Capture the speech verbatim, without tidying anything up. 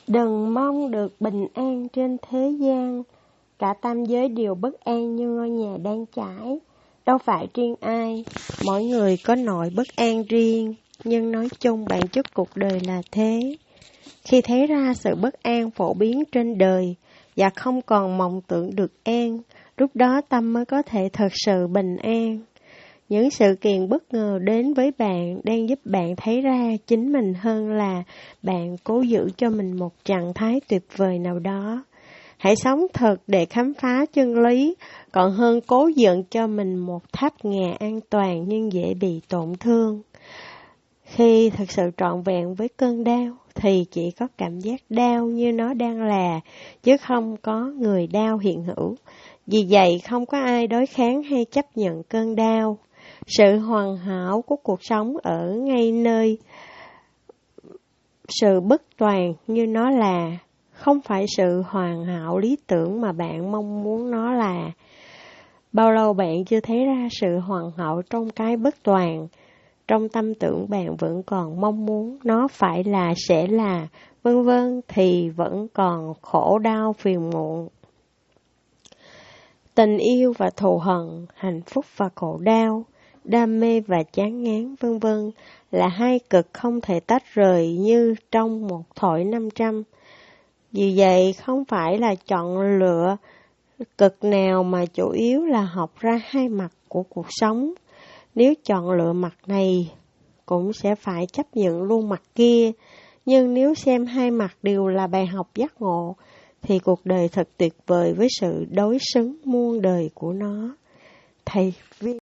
Đừng mong được bình an trên thế gian, cả tam giới đều bất an như ngôi nhà đang trải. Đâu phải riêng ai, mỗi người có nỗi bất an riêng, nhưng nói chung bản chất cuộc đời là thế. Khi thấy ra sự bất an phổ biến trên đời và không còn mộng tưởng được an, lúc đó tâm mới có thể thật sự bình an. Những sự kiện bất ngờ đến với bạn đang giúp bạn thấy ra chính mình hơn là bạn cố giữ cho mình một trạng thái tuyệt vời nào đó. Hãy sống thật để khám phá chân lý, còn hơn cố dựng cho mình một tháp ngà an toàn nhưng dễ bị tổn thương. Khi thực sự trọn vẹn với cơn đau, thì chỉ có cảm giác đau như nó đang là, chứ không có người đau hiện hữu. Vì vậy không có ai đối kháng hay chấp nhận cơn đau. Sự hoàn hảo của cuộc sống ở ngay nơi sự bất toàn như nó là, không phải sự hoàn hảo lý tưởng mà bạn mong muốn nó là. Bao lâu bạn chưa thấy ra sự hoàn hảo trong cái bất toàn, trong tâm tưởng bạn vẫn còn mong muốn nó phải là, sẽ là, vân vân thì vẫn còn khổ đau phiền muộn. Tình yêu và thù hận, hạnh phúc và khổ đau, đam mê và chán ngán vân vân là hai cực không thể tách rời như trong một thỏi năm trăm. Vì vậy không phải là chọn lựa cực nào mà chủ yếu là học ra hai mặt của cuộc sống. Nếu chọn lựa mặt này cũng sẽ phải chấp nhận luôn mặt kia. Nhưng nếu xem hai mặt đều là bài học giác ngộ thì cuộc đời thật tuyệt vời với sự đối xứng muôn đời của nó. Thầy